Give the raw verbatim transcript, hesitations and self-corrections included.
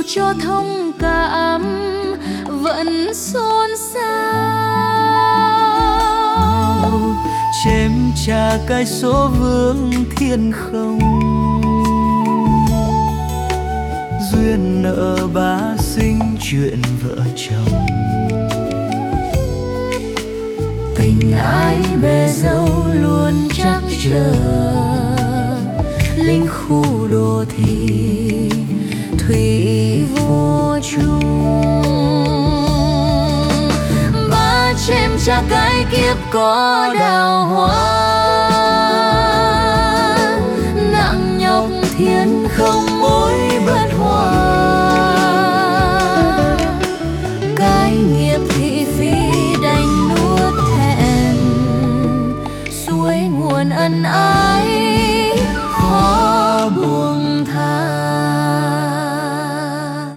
cho thông cảm vẫn xôn xao. Chém trả cái số vương thiên không, duyên nợ bá sinh chuyện vợ chồng. Tình ái bề dâu luôn chắc chờ, linh khu đô thị thủy vô chung. Ba chém trả cái kiếp có đào hoa, nặng nhọc thiên không